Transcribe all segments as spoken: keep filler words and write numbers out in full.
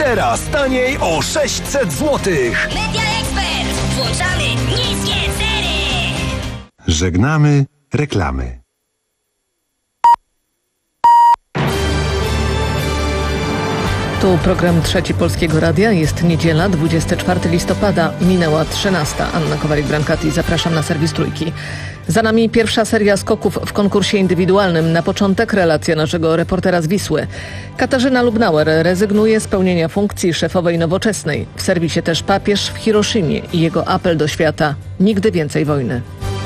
Teraz taniej o sześćset złotych. Media Expert. Włączamy niskie ceny. Żegnamy reklamy. Tu program Trzeci Polskiego Radia. Jest niedziela, dwudziestego czwartego listopada. Minęła trzynasta. Anna Kowalik-Brankati. Zapraszam na serwis Trójki. Za nami pierwsza seria skoków w konkursie indywidualnym. Na początek relacja naszego reportera z Wisły. Katarzyna Lubnauer rezygnuje z pełnienia funkcji szefowej Nowoczesnej. W serwisie też papież w Hiroshimie i jego apel do świata. Nigdy więcej wojny.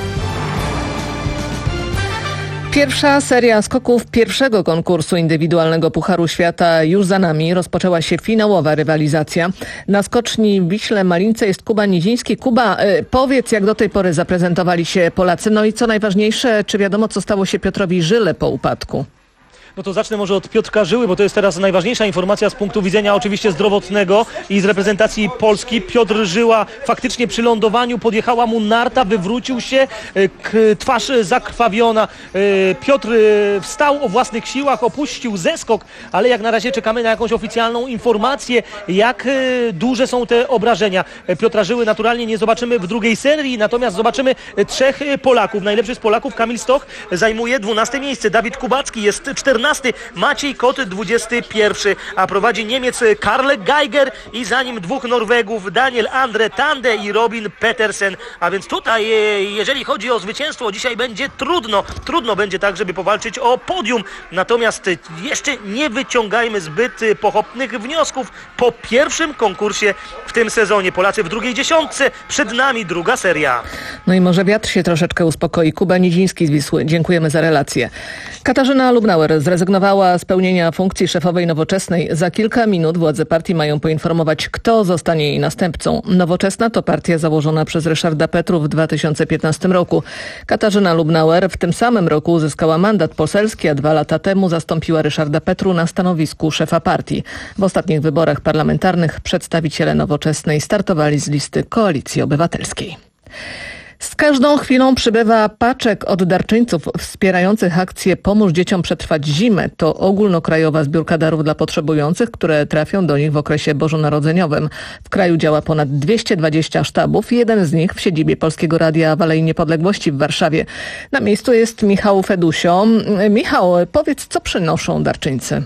Pierwsza seria skoków pierwszego konkursu indywidualnego Pucharu Świata już za nami. Rozpoczęła się finałowa rywalizacja. Na skoczni w Wiśle Malince jest Kuba Niziński. Kuba, y, powiedz, jak do tej pory zaprezentowali się Polacy. No i co najważniejsze, czy wiadomo, co stało się Piotrowi Żyle po upadku? No to zacznę może od Piotrka Żyły, bo to jest teraz najważniejsza informacja z punktu widzenia oczywiście zdrowotnego i z reprezentacji Polski. Piotr Żyła faktycznie przy lądowaniu podjechała mu narta, wywrócił się, twarz zakrwawiona. Piotr wstał o własnych siłach, opuścił zeskok, ale jak na razie czekamy na jakąś oficjalną informację, jak duże są te obrażenia. Piotra Żyły naturalnie nie zobaczymy w drugiej serii, natomiast zobaczymy trzech Polaków. Najlepszy z Polaków, Kamil Stoch, zajmuje dwunaste miejsce. Dawid Kubacki jest czternasty. Maciej Kot dwudziesty pierwszy, a prowadzi Niemiec Karl Geiger i za nim dwóch Norwegów, Daniel Andre Tande i Robin Petersen. A więc tutaj, jeżeli chodzi o zwycięstwo, dzisiaj będzie trudno. Trudno będzie tak, żeby powalczyć o podium. Natomiast jeszcze nie wyciągajmy zbyt pochopnych wniosków po pierwszym konkursie w tym sezonie. Polacy w drugiej dziesiątce, przed nami druga seria. No i może wiatr się troszeczkę uspokoi. Kuba Niziński z Wisły. Dziękujemy za relację. Katarzyna Lubnauer zrezygnowała z pełnienia funkcji szefowej Nowoczesnej. Za kilka minut władze partii mają poinformować, kto zostanie jej następcą. Nowoczesna to partia założona przez Ryszarda Petru w dwa tysiące piętnastym roku. Katarzyna Lubnauer w tym samym roku uzyskała mandat poselski, a dwa lata temu zastąpiła Ryszarda Petru na stanowisku szefa partii. W ostatnich wyborach parlamentarnych przedstawiciele Nowoczesnej startowali z listy Koalicji Obywatelskiej. Z każdą chwilą przybywa paczek od darczyńców wspierających akcję Pomóż dzieciom przetrwać zimę. To ogólnokrajowa zbiórka darów dla potrzebujących, które trafią do nich w okresie bożonarodzeniowym. W kraju działa ponad dwieście dwadzieścia sztabów. Jeden z nich w siedzibie Polskiego Radia w Alei Niepodległości w Warszawie. Na miejscu jest Michał Fedusio. Michał, powiedz, co przynoszą darczyńcy?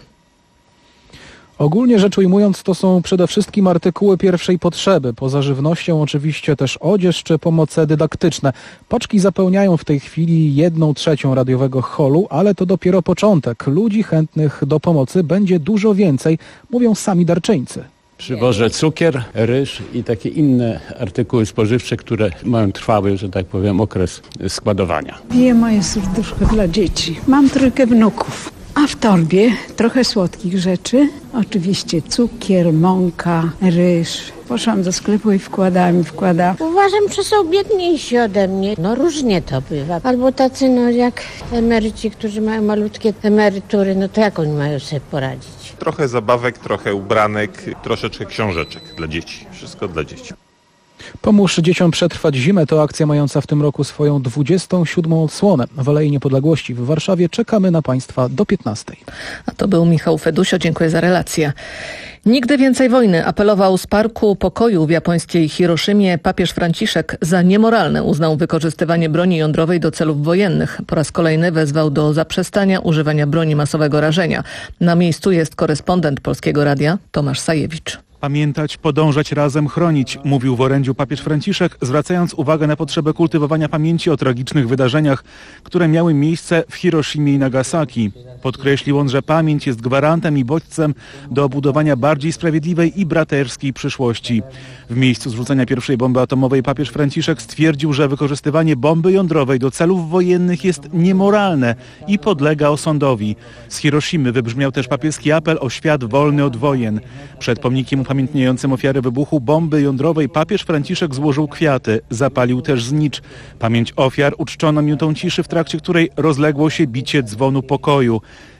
Ogólnie rzecz ujmując, to są przede wszystkim artykuły pierwszej potrzeby. Poza żywnością oczywiście też odzież czy pomoce dydaktyczne. Paczki zapełniają w tej chwili jedną trzecią radiowego holu, ale to dopiero początek. Ludzi chętnych do pomocy będzie dużo więcej, mówią sami darczyńcy. Przywożę cukier, ryż i takie inne artykuły spożywcze, które mają trwały, że tak powiem, okres składowania. Bije moje serduszko dla dzieci. Mam trójkę wnuków. A w torbie trochę słodkich rzeczy. Oczywiście cukier, mąka, ryż. Poszłam do sklepu i wkładałam i wkładałam. Uważam, że są biedniejsi ode mnie. No różnie to bywa. Albo tacy no jak emeryci, którzy mają malutkie emerytury, no to jak oni mają sobie poradzić? Trochę zabawek, trochę ubranek, troszeczkę książeczek dla dzieci. Wszystko dla dzieci. Pomóż dzieciom przetrwać zimę to akcja mająca w tym roku swoją dwudziestą siódmą odsłonę. W Alei Niepodległości w Warszawie czekamy na Państwa do piętnastej. A to był Michał Fedusio. Dziękuję za relację. Nigdy więcej wojny apelował z Parku Pokoju w japońskiej Hiroshimie papież Franciszek. Za niemoralne uznał wykorzystywanie broni jądrowej do celów wojennych. Po raz kolejny wezwał do zaprzestania używania broni masowego rażenia. Na miejscu jest korespondent Polskiego Radia Tomasz Sajewicz. Pamiętać, podążać razem, chronić, mówił w orędziu papież Franciszek, zwracając uwagę na potrzebę kultywowania pamięci o tragicznych wydarzeniach, które miały miejsce w Hiroshimie i Nagasaki. Podkreślił on, że pamięć jest gwarantem i bodźcem do budowania bardziej sprawiedliwej i braterskiej przyszłości. W miejscu zrzucenia pierwszej bomby atomowej papież Franciszek stwierdził, że wykorzystywanie bomby jądrowej do celów wojennych jest niemoralne i podlega osądowi. Z Hiroshimy wybrzmiał też papieski apel o świat wolny od wojen. Przed pomnikiem upamiętniającym ofiary wybuchu bomby jądrowej papież Franciszek złożył kwiaty, zapalił też znicz. Pamięć ofiar uczczono minutą ciszy, w trakcie której rozległo się bicie dzwonu pokoju.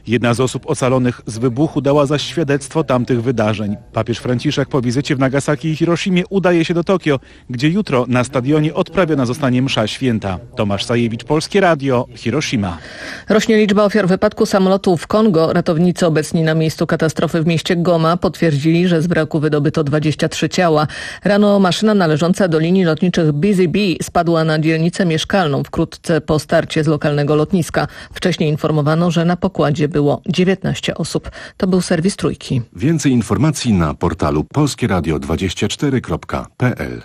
Jedna z osób ocalonych z wybuchu dała zaś świadectwo tamtych wydarzeń. Papież Franciszek po wizycie w Nagasaki i Hiroshimie udaje się do Tokio, gdzie jutro na stadionie odprawiona zostanie msza święta. Tomasz Sajewicz, Polskie Radio, Hiroshima. Rośnie liczba ofiar wypadku samolotu w Kongo. Ratownicy obecni na miejscu katastrofy w mieście Goma potwierdzili, że z wraku wydobyto dwadzieścia trzy ciała. Rano maszyna należąca do linii lotniczych Busy Bee spadła na dzielnicę mieszkalną wkrótce po starcie z lokalnego lotniska. Wcześniej informowano, że na pokładzie było dziewiętnaście osób. To był serwis Trójki. Więcej informacji na portalu polskieradio dwadzieścia cztery kropka p l.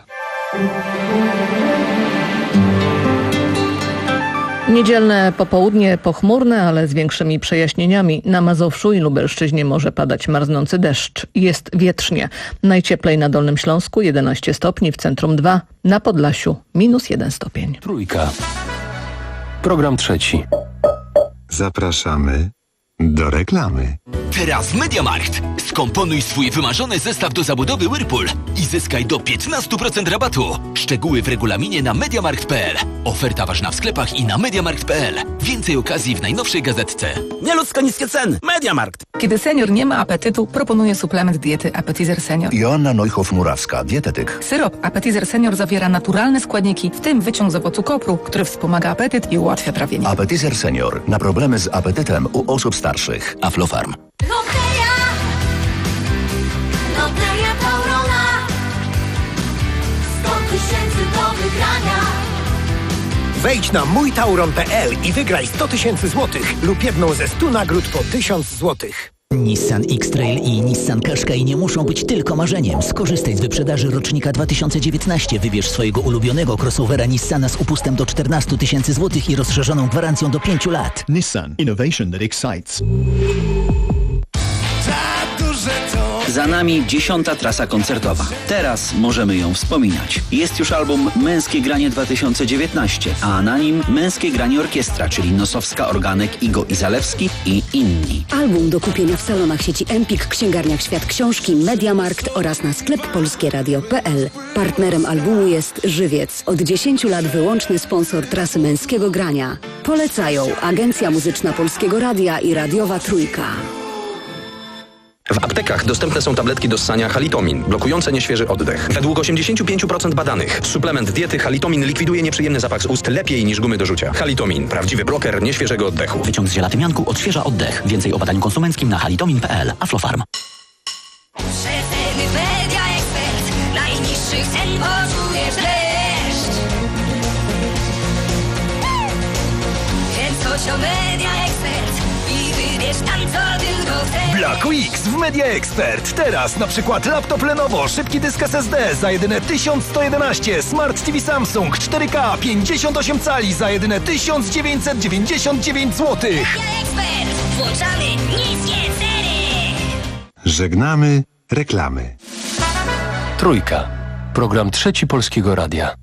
Niedzielne popołudnie pochmurne, ale z większymi przejaśnieniami. Na Mazowszu i Lubelszczyźnie może padać marznący deszcz. Jest wietrznie. Najcieplej na Dolnym Śląsku jedenaście stopni, w centrum dwa, na Podlasiu minus jeden stopień. Trójka. Program trzeci. Zapraszamy do reklamy. Teraz w MediaMarkt. Skomponuj swój wymarzony zestaw do zabudowy Whirlpool i zyskaj do piętnaście procent rabatu. Szczegóły w regulaminie na mediamarkt kropka p l. Oferta ważna w sklepach i na mediamarkt kropka p l. Więcej okazji w najnowszej gazetce. Nieludzko niskie ceny. MediaMarkt. Kiedy senior nie ma apetytu, proponuję suplement diety Appetizer Senior. Joanna Neuhoff-Murawska, dietetyk. Syrop Appetizer Senior zawiera naturalne składniki, w tym wyciąg z owocu kopru, który wspomaga apetyt i ułatwia trawienie. Appetizer Senior. Na problemy z apetytem u osób starszych. Aflofarm. Loteria, Loteria Taurona, sto tysięcy do wygrania. Wejdź na mój tauron kropka p l i wygraj sto tysięcy złotych lub jedną ze stu nagród po tysiąc złotych. Nissan X-Trail i Nissan Qashqai nie muszą być tylko marzeniem. Skorzystaj z wyprzedaży rocznika dwa tysiące dziewiętnastego. Wybierz swojego ulubionego crossovera Nissana z upustem do czternaście tysięcy złotych i rozszerzoną gwarancją do pięciu lat. Nissan. Innovation that excites. Za nami dziesiąta trasa koncertowa. Teraz możemy ją wspominać. Jest już album Męskie Granie dwa tysiące dziewiętnaście, a na nim Męskie Granie Orkiestra, czyli Nosowska, Organek, Igo i Zalewski i inni. Album do kupienia w salonach sieci Empik, księgarniach Świat Książki, MediaMarkt oraz na sklep polskieradio kropka p l. Partnerem albumu jest Żywiec. Od dziesięciu lat wyłączny sponsor trasy Męskiego Grania. Polecają Agencja Muzyczna Polskiego Radia i Radiowa Trójka. W aptekach dostępne są tabletki do ssania Halitomin, blokujące nieświeży oddech. Według osiemdziesiąt pięć procent badanych suplement diety Halitomin likwiduje nieprzyjemny zapach z ust lepiej niż gumy do rzucia. Halitomin, prawdziwy bloker nieświeżego oddechu. Wyciąg z zielatymianku odświeża oddech. Więcej o badaniu konsumenckim na halitomin kropka p l. Aflofarm. Przeceny Media Expert. Najniższych cen poczujesz dreszcz. Więc chodź do Media Expert i wybierz tam, co tylko chcesz. Black Weeks w Media Expert. Teraz na przykład laptop Lenovo, szybki dysk S S D za jedyne tysiąc sto jedenaście, Smart T V Samsung cztery K pięćdziesiąt osiem cali za jedyne tysiąc dziewięćset dziewięćdziesiąt dziewięć złotych. Media Expert. Włączamy niskie ceny. Żegnamy reklamy. Trójka. Program trzeci Polskiego Radia.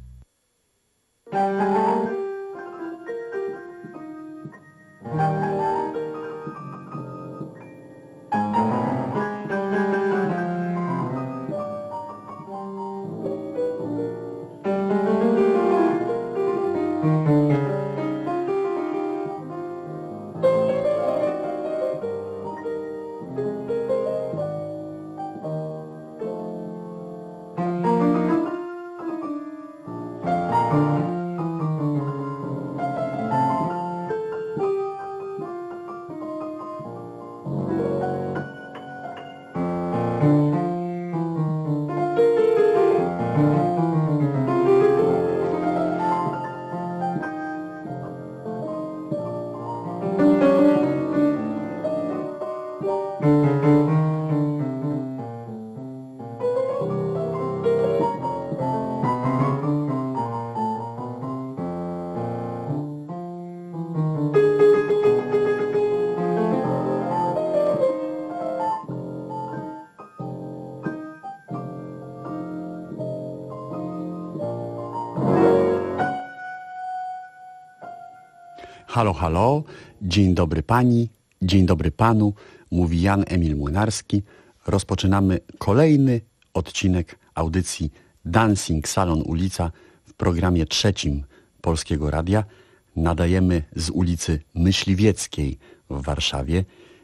Halo, halo, dzień dobry pani, dzień dobry panu, mówi Jan Emil Młynarski. Rozpoczynamy kolejny odcinek audycji Dancing Salon Ulica w programie trzecim Polskiego Radia. Nadajemy z ulicy Myśliwieckiej w Warszawie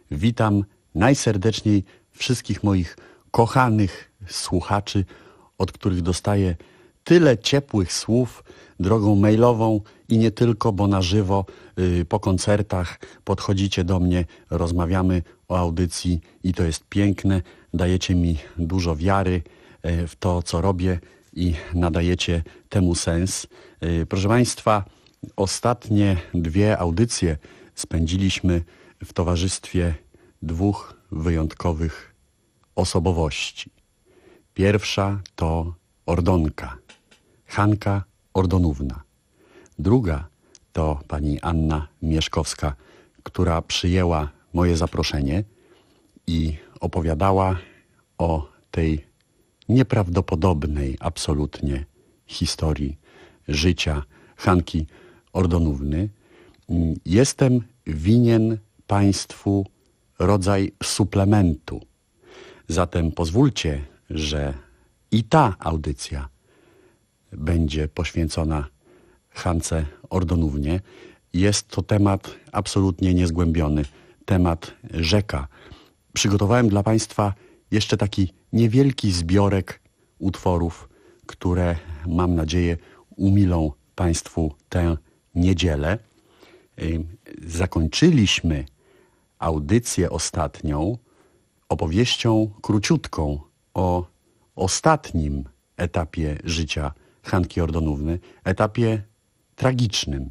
witam najserdeczniej wszystkich moich kochanych słuchaczy, od których dostaję tyle ciepłych słów drogą mailową i nie tylko, bo na żywo yy, po koncertach podchodzicie do mnie, rozmawiamy o audycji i to jest piękne. Dajecie mi dużo wiary yy, w to, co robię i nadajecie temu sens. Yy, proszę Państwa, ostatnie dwie audycje spędziliśmy w towarzystwie dwóch wyjątkowych osobowości. Pierwsza to Ordonka, Hanka Ordonówna. Druga to pani Anna Mieszkowska, która przyjęła moje zaproszenie i opowiadała o tej nieprawdopodobnej absolutnie historii życia Hanki Ordonówny. Jestem winien Państwu rodzaj suplementu. Zatem pozwólcie, że i ta audycja będzie poświęcona Hance Ordonównie. Jest to temat absolutnie niezgłębiony, temat rzeka. Przygotowałem dla Państwa jeszcze taki niewielki zbiorek utworów, które mam nadzieję umilą Państwu tę niedzielę. Zakończyliśmy audycję ostatnią opowieścią króciutką o ostatnim etapie życia Hanki Ordonówny, etapie tragicznym,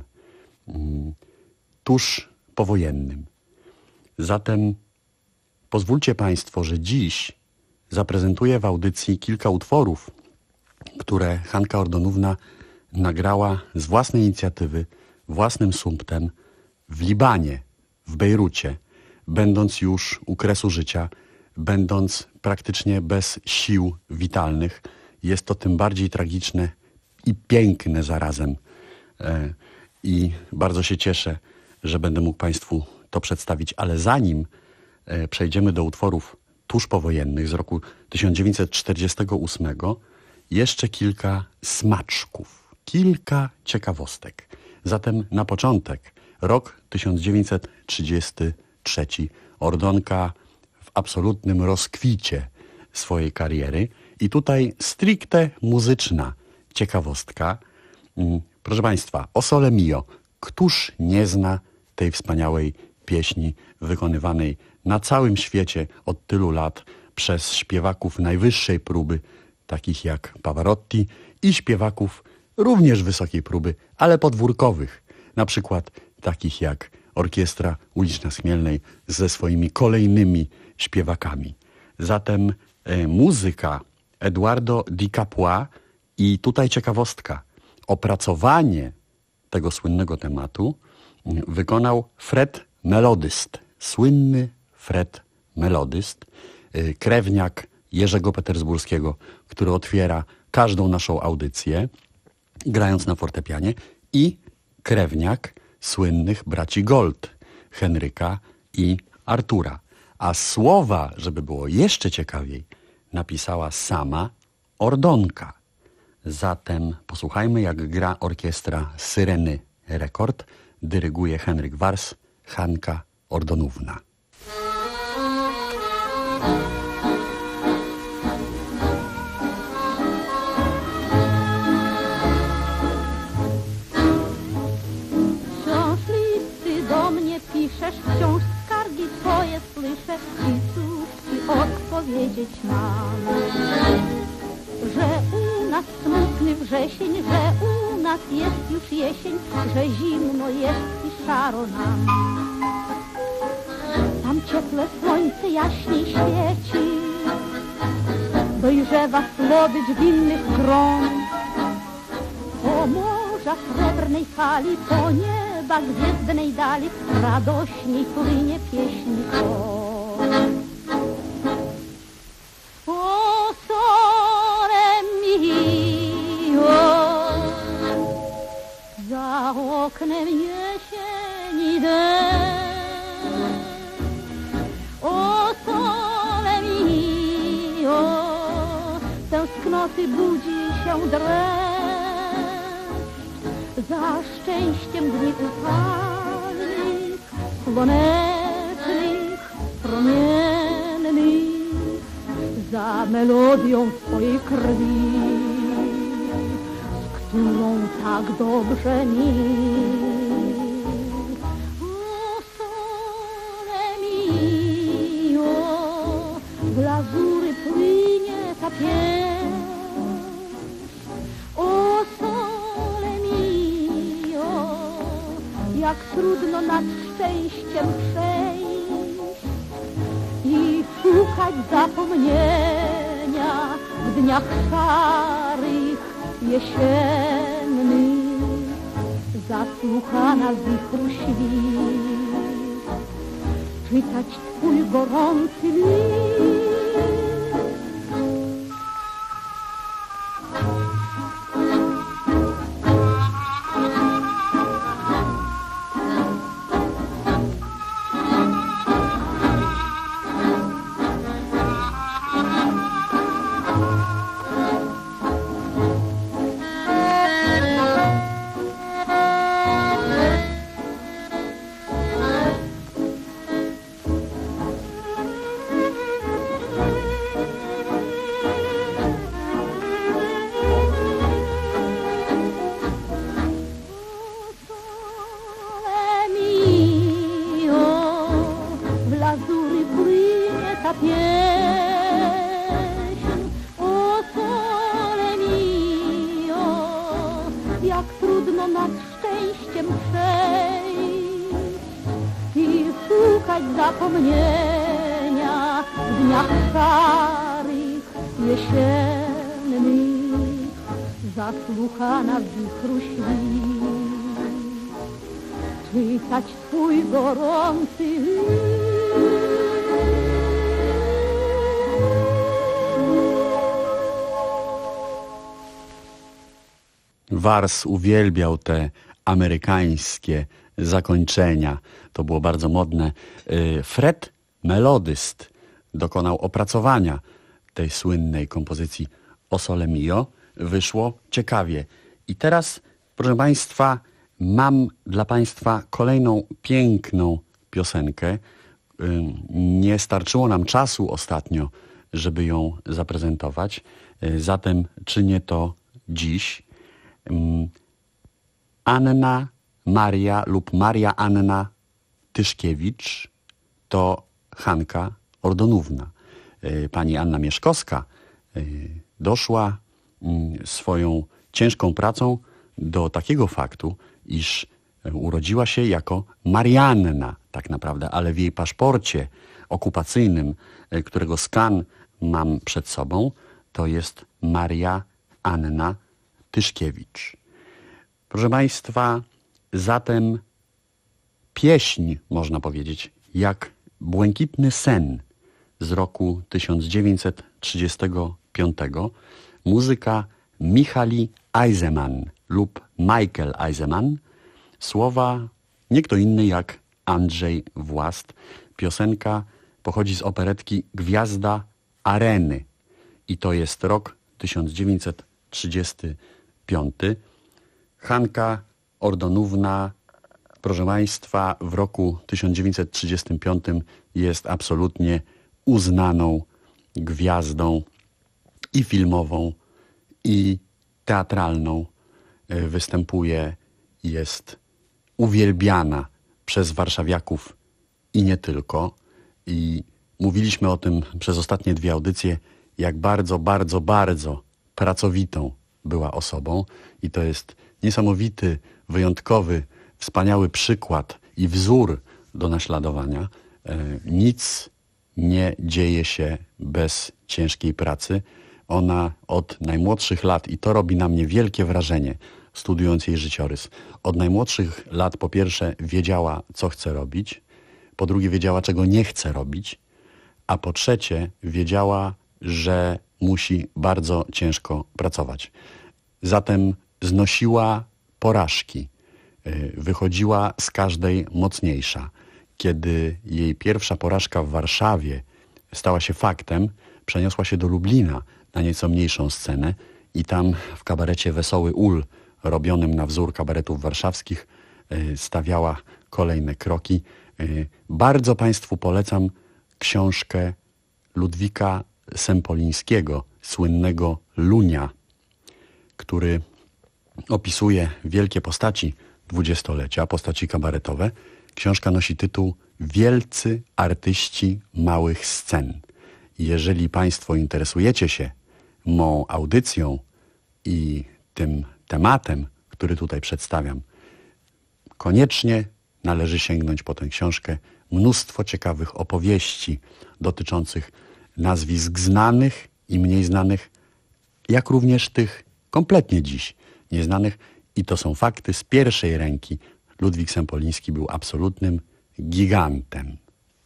tuż powojennym. Zatem pozwólcie Państwo, że dziś zaprezentuję w audycji kilka utworów, które Hanka Ordonówna nagrała z własnej inicjatywy, własnym sumptem w Libanie, w Bejrucie, będąc już u kresu życia, będąc praktycznie bez sił witalnych. Jest to tym bardziej tragiczne i piękne zarazem. E, I bardzo się cieszę, że będę mógł Państwu to przedstawić. Ale zanim e, przejdziemy do utworów tuż powojennych z roku tysiąc dziewięćset czterdziestego ósmego, jeszcze kilka smaczków, kilka ciekawostek. Zatem na początek rok tysiąc dziewięćset trzydziesty trzeci. Ordonka w absolutnym rozkwicie swojej kariery. I tutaj stricte muzyczna ciekawostka. Proszę Państwa, O Sole Mio. Któż nie zna tej wspaniałej pieśni wykonywanej na całym świecie od tylu lat przez śpiewaków najwyższej próby, takich jak Pavarotti, i śpiewaków również wysokiej próby, ale podwórkowych, na przykład takich jak Orkiestra Uliczna z Chmielnej ze swoimi kolejnymi śpiewakami. Zatem e, muzyka Eduardo Di Capua i tutaj ciekawostka. Opracowanie tego słynnego tematu wykonał Fred Melodyst, słynny Fred Melodyst, e, krewniak Jerzego Petersburskiego, który otwiera każdą naszą audycję, grając na fortepianie, i krewniak słynnych braci Gold, Henryka i Artura. A słowa, żeby było jeszcze ciekawiej, napisała sama Ordonka. Zatem posłuchajmy, jak gra orkiestra Syreny Rekord. Dyryguje Henryk Wars, Hanka Ordonówna. Piszesz, wciąż skargi twoje słyszę i cóż ci odpowiedzieć mam, że u nas smutny wrzesień, że u nas jest już jesień, że zimno jest i szaro nam. Tam ciepłe słońce jaśniej świeci, dojrzewa słodycz winnych gron, po morza srebrnej fali, po nie gwiezdnej dali radośniej płynie pieśń o. O sole mio, za oknem jesieni deszcz. O sole mio, tęsknoty budzi się dreszcz. Za szczęściem dni upalnych, słonecznych, promiennych, za melodią twojej krwi, z którą tak dobrze mi. O sole mio, w lazury płynie ta pieśń. O sole mio, jak trudno nad szczęściem przejść i szukać zapomnienia w dniach szarych, jesiennych, zasłuchana z wichru świt, czytać twój gorący list. Zapomnienia w dniach szarych, jesiennych, zasłuchana w wichru świt, czytać twój gorący list. Wars uwielbiał te amerykańskie zakończenia. To było bardzo modne. Fred Melodyst dokonał opracowania tej słynnej kompozycji O Sole Mio. Wyszło ciekawie. I teraz, proszę Państwa, mam dla Państwa kolejną piękną piosenkę. Nie starczyło nam czasu ostatnio, żeby ją zaprezentować. Zatem czynię to dziś. Anna Maria lub Maria Anna Tyszkiewicz to Hanka Ordonówna. Pani Anna Mieszkowska doszła swoją ciężką pracą do takiego faktu, iż urodziła się jako Marianna tak naprawdę, ale w jej paszporcie okupacyjnym, którego skan mam przed sobą, to jest Maria Anna Tyszkiewicz. Proszę Państwa, zatem pieśń, można powiedzieć, jak Błękitny sen z roku tysiąc dziewięćset trzydziestego piątego. Muzyka Michali Eiseman lub Michael Eiseman. Słowa nie kto inny jak Andrzej Włast. Piosenka pochodzi z operetki Gwiazda Areny i to jest rok tysiąc dziewięćset trzydziesty piąty. Hanka Ordonówna, proszę Państwa, w roku tysiąc dziewięćset trzydziestym piątym jest absolutnie uznaną gwiazdą i filmową, i teatralną. Występuje, jest uwielbiana przez warszawiaków i nie tylko. I mówiliśmy o tym przez ostatnie dwie audycje, jak bardzo, bardzo, bardzo pracowitą była osobą. I to jest niesamowity, wyjątkowy, wspaniały przykład i wzór do naśladowania. Nic nie dzieje się bez ciężkiej pracy. Ona od najmłodszych lat, i to robi na mnie wielkie wrażenie, studiując jej życiorys, od najmłodszych lat po pierwsze wiedziała, co chce robić, po drugie wiedziała, czego nie chce robić, a po trzecie wiedziała, że musi bardzo ciężko pracować. Zatem znosiła porażki, wychodziła z każdej mocniejsza. Kiedy jej pierwsza porażka w Warszawie stała się faktem, przeniosła się do Lublina na nieco mniejszą scenę i tam w kabarecie Wesoły Ul, robionym na wzór kabaretów warszawskich, stawiała kolejne kroki. Bardzo Państwu polecam książkę Ludwika Sempolińskiego, słynnego Lunia, który opisuje wielkie postaci dwudziestolecia, postaci kabaretowe. Książka nosi tytuł Wielcy artyści małych scen. Jeżeli Państwo interesujecie się mą audycją i tym tematem, który tutaj przedstawiam, koniecznie należy sięgnąć po tę książkę. Mnóstwo ciekawych opowieści dotyczących nazwisk znanych i mniej znanych, jak również tych kompletnie dziś nieznanych. I to są fakty z pierwszej ręki. Ludwik Sempoliński był absolutnym gigantem.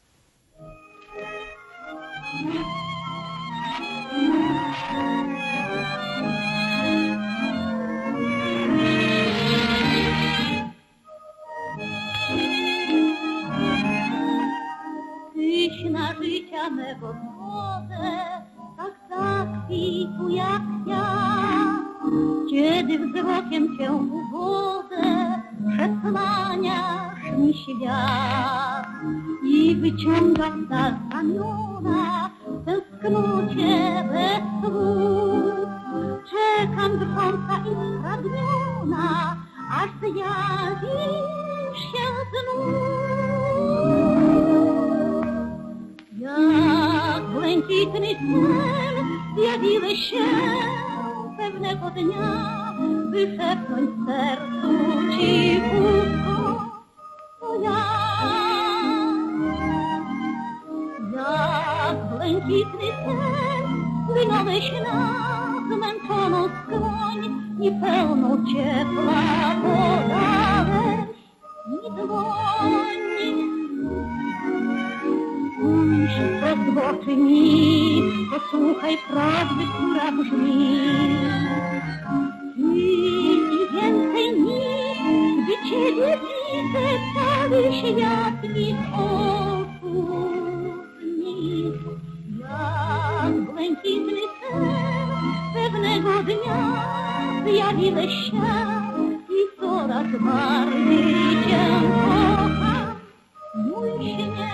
Tyś na życia mego złote, tak zakwitł jak ja. Kiedy wzrokiem cię uwodzę, przesłaniasz mi świat i wyciągasz za ramiona w tęsknocie bez słów. Czekam drżąca i spragniona, aż zjawisz się znów. Jak błękitny sen zjawiłeś się pewnego dnia, by szepnąć sercu cichutko, to ja. Jak błękitny sen wynąłeś na zmęczoną skroń i pełną ciepła podałeś mi dłoń. Spójrz prost w oczy mi, posłuchaj prawdy, która brzmi. I więcej nic, gdy Ciebie widzę, cały świat mi z oczu znikł. Jak błękitny sen pewnego dnia zjawiłeś się i coraz bardziej Cię kocham, mój śnie.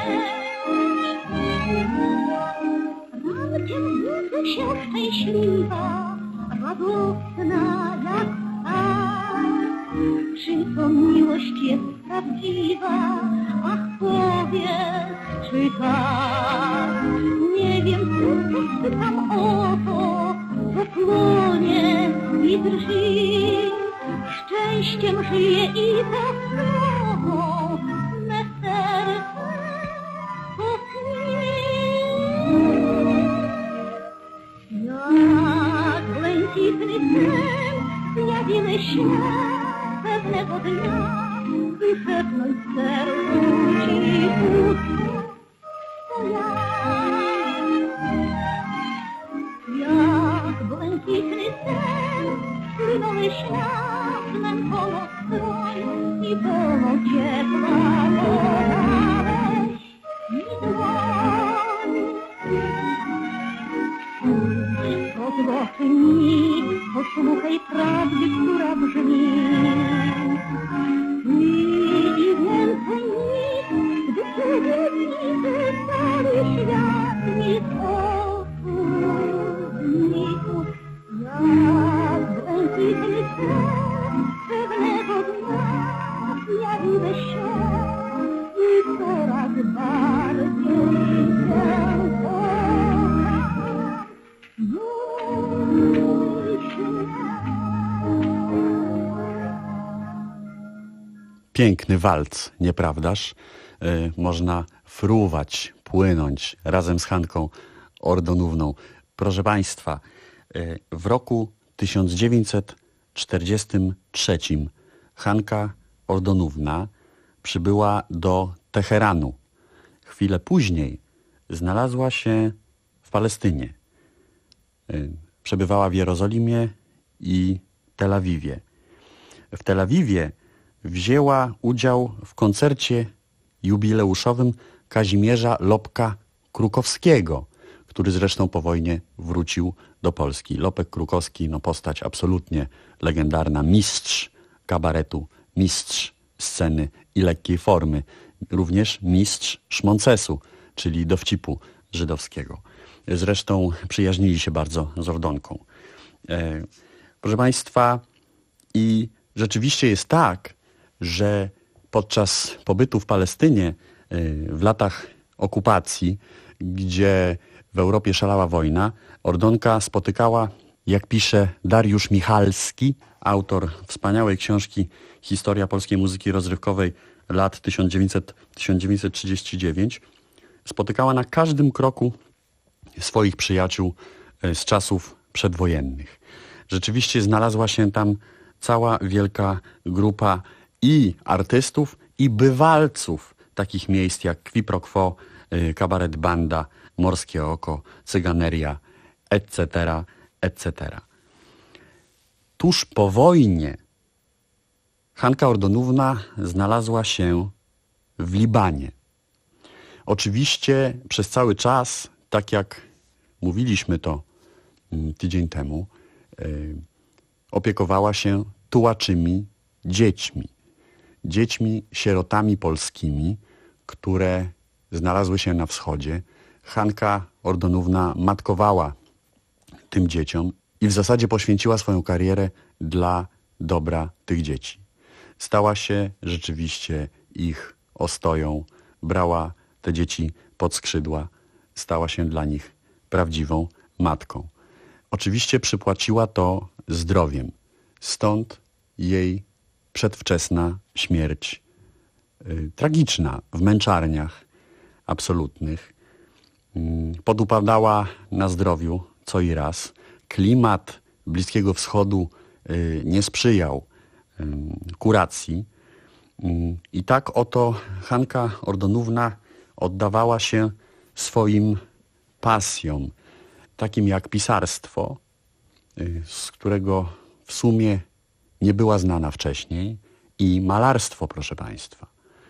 Rankiem budzę się szczęśliwa, radosna jak ptak. Czy to miłość jest prawdziwa? Ach, powiedz, czy tak? Nie wiem, tylko pytam o to, co płonie i drży. Szczęściem żyje i zasługą me serce to jak błękitny sen zjawiły się pewnego dnia, by szepnąć sercu cichutko, to ja. Jak błękitny sen płynąły świat zmęczoną stroń i pełną ciepła podałeś mi dłoń. Pozwól mi, posłuchaj prawdy, która brzmi. I więcej nic, gdy Ciebie widzę, cały świat mi z oczu znikł. Jak błękitny sen pewnego dnia zjawiłeś się i coraz bardziej Cię kocham. Piękny walc, nieprawdaż? Yy, można fruwać, płynąć razem z Hanką Ordonówną. Proszę Państwa, yy, w roku tysiąc dziewięćset czterdziestym trzecim Hanka Ordonówna przybyła do Teheranu. Chwilę później znalazła się w Palestynie. Yy, przebywała w Jerozolimie i Tel Awiwie. W Tel Awiwie wzięła udział w koncercie jubileuszowym Kazimierza Lopka Krukowskiego, który zresztą po wojnie wrócił do Polski. Lopek Krukowski, no postać absolutnie legendarna, mistrz kabaretu, mistrz sceny i lekkiej formy, również mistrz szmoncesu. czyli dowcipu żydowskiego. Zresztą przyjaźnili się bardzo z Ordonką. E, proszę Państwa, i rzeczywiście jest tak, że podczas pobytu w Palestynie w latach okupacji, gdzie w Europie szalała wojna, Ordonka spotykała, jak pisze Dariusz Michalski, autor wspaniałej książki Historia polskiej muzyki rozrywkowej lat tysiąc dziewięćset do tysiąc dziewięćset trzydziestego dziewiątego, spotykała na każdym kroku swoich przyjaciół z czasów przedwojennych. Rzeczywiście znalazła się tam cała wielka grupa i artystów, i bywalców takich miejsc jak Qui Pro Quo, Kabaret Banda, Morskie Oko, Cyganeria, et cetera, et cetera. Tuż po wojnie Hanka Ordonówna znalazła się w Libanie. Oczywiście przez cały czas, tak jak mówiliśmy to tydzień temu, yy, opiekowała się tułaczymi dziećmi. Dziećmi sierotami polskimi, które znalazły się na wschodzie. Hanka Ordonówna matkowała tym dzieciom i w zasadzie poświęciła swoją karierę dla dobra tych dzieci. Stała się rzeczywiście ich ostoją, brała te dzieci pod skrzydła, stała się dla nich prawdziwą matką. Oczywiście przypłaciła to zdrowiem, stąd jej przedwczesna śmierć, y, tragiczna, w męczarniach absolutnych. Y, podupadała na zdrowiu co i raz. Klimat Bliskiego Wschodu y, nie sprzyjał y, kuracji. Y, I tak oto Hanka Ordonówna oddawała się swoim pasjom, takim jak pisarstwo, y, z którego w sumie nie była znana wcześniej, i malarstwo, proszę Państwa.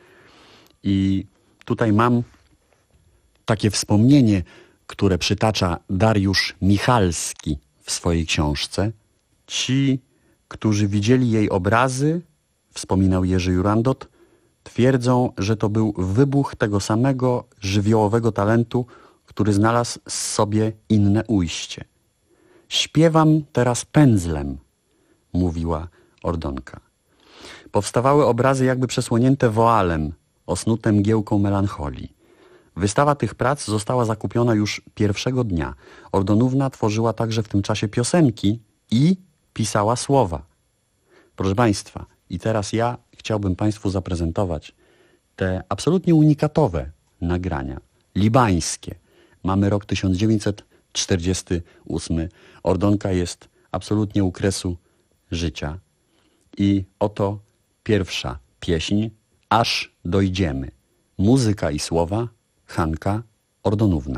I tutaj mam takie wspomnienie, które przytacza Dariusz Michalski w swojej książce. Ci, którzy widzieli jej obrazy, wspominał Jerzy Jurandot, twierdzą, że to był wybuch tego samego żywiołowego talentu, który znalazł sobie inne ujście. Śpiewam teraz pędzlem, mówiła Ordonka. Powstawały obrazy jakby przesłonięte woalem, osnute mgiełką melancholii. Wystawa tych prac została zakupiona już pierwszego dnia. Ordonówna tworzyła także w tym czasie piosenki i pisała słowa. Proszę Państwa, i teraz ja chciałbym Państwu zaprezentować te absolutnie unikatowe nagrania, libańskie. Mamy rok tysiąc dziewięćset czterdziesty ósmy. Ordonka jest absolutnie u kresu życia. I oto pierwsza pieśń, Aż dojdziemy. Muzyka i słowa Hanka Ordonówna.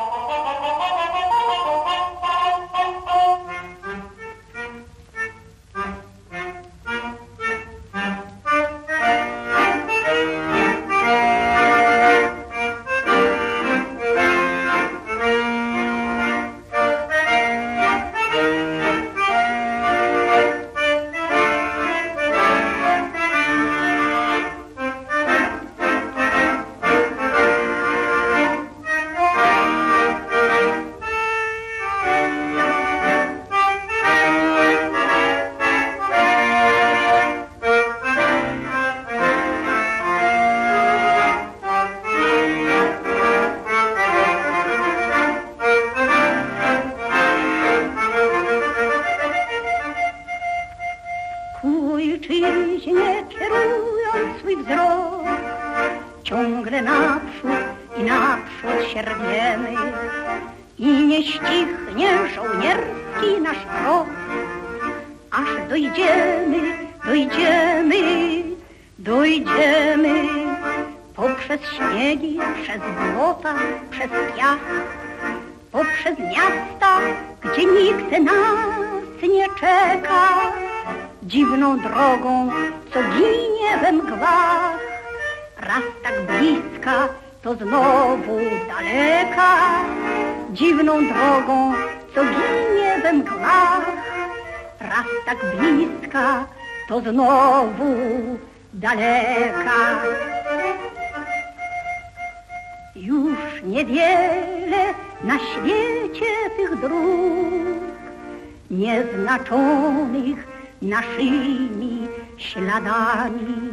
Dziwną drogą, co ginie we mgłach, raz tak bliska, to znowu daleka. Dziwną drogą, co ginie we mgłach, raz tak bliska, to znowu daleka. Już niewiele na świecie tych dróg, nieznaczonych naszymi śladami.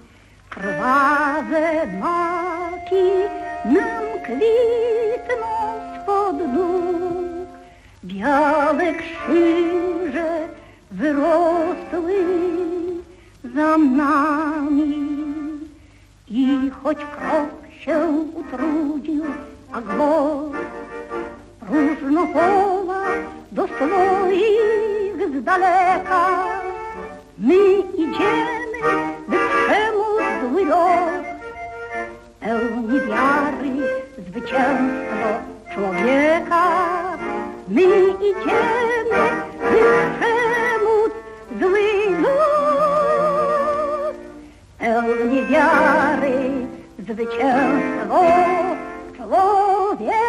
Krwawe maki nam kwitną spod nóg, białe krzyże wyrosły za nami. I choć krok się utrudnił, a głos próżno woła do swoich z daleka, my idziemy, by przemóc zły los, pełni wiary zwycięstwo człowieka. My idziemy, by przemóc zły los, pełni wiary zwycięstwo człowieka.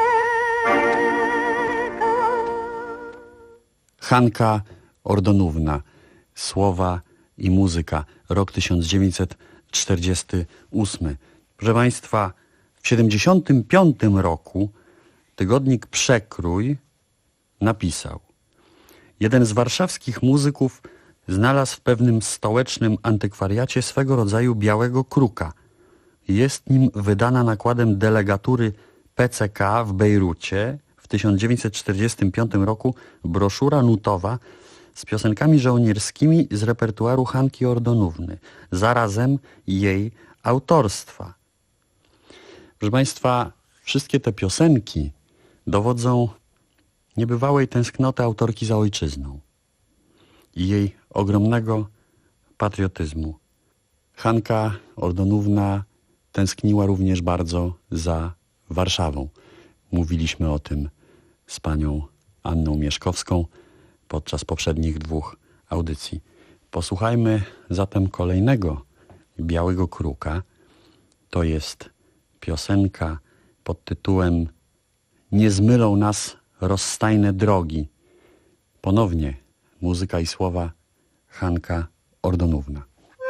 Hanka Ordonówna. Słowa i muzyka. Rok tysiąc dziewięćset czterdziesty ósmy. Proszę Państwa, w siedemdziesiątym piątym roku tygodnik Przekrój napisał: jeden z warszawskich muzyków znalazł w pewnym stołecznym antykwariacie swego rodzaju białego kruka. Jest nim wydana nakładem delegatury P C K w Bejrucie w tysiąc dziewięćset czterdziestym piątym roku broszura nutowa z piosenkami żołnierskimi z repertuaru Hanki Ordonówny, zarazem jej autorstwa. Proszę Państwa, wszystkie te piosenki dowodzą niebywałej tęsknoty autorki za ojczyzną i jej ogromnego patriotyzmu. Hanka Ordonówna tęskniła również bardzo za Warszawą. Mówiliśmy o tym z panią Anną Mieszkowską podczas poprzednich dwóch audycji. Posłuchajmy zatem kolejnego Białego Kruka. To jest piosenka pod tytułem Nie zmylą nas rozstajne drogi. Ponownie muzyka i słowa Hanka Ordonówna.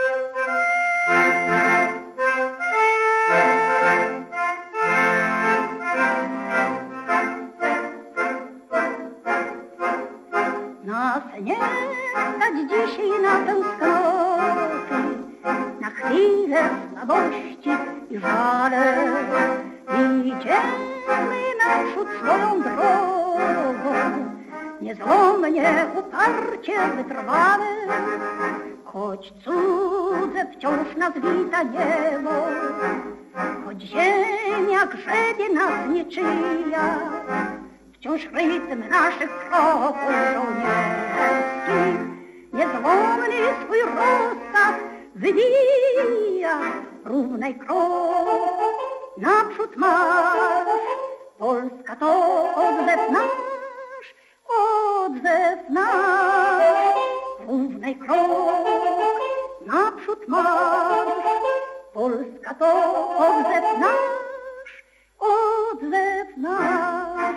Nas nie stać dzisiaj na tęsknoty, na chwilę słabości i żale. Idziemy naprzód swoją drogą, niezłomnie, uparcie, wytrwale. Choć cudze wciąż nas wita niebo, choć ziemia grzebie nas niczyja, wciąż rytm naszych kroków żołnierskich niezłomny swój rozkaz wybija. Równaj krok, naprzód marsz, Polska to odzew nasz, odzew nasz. Równaj krok, naprzód marsz, Polska to odzew nasz, odzew nasz.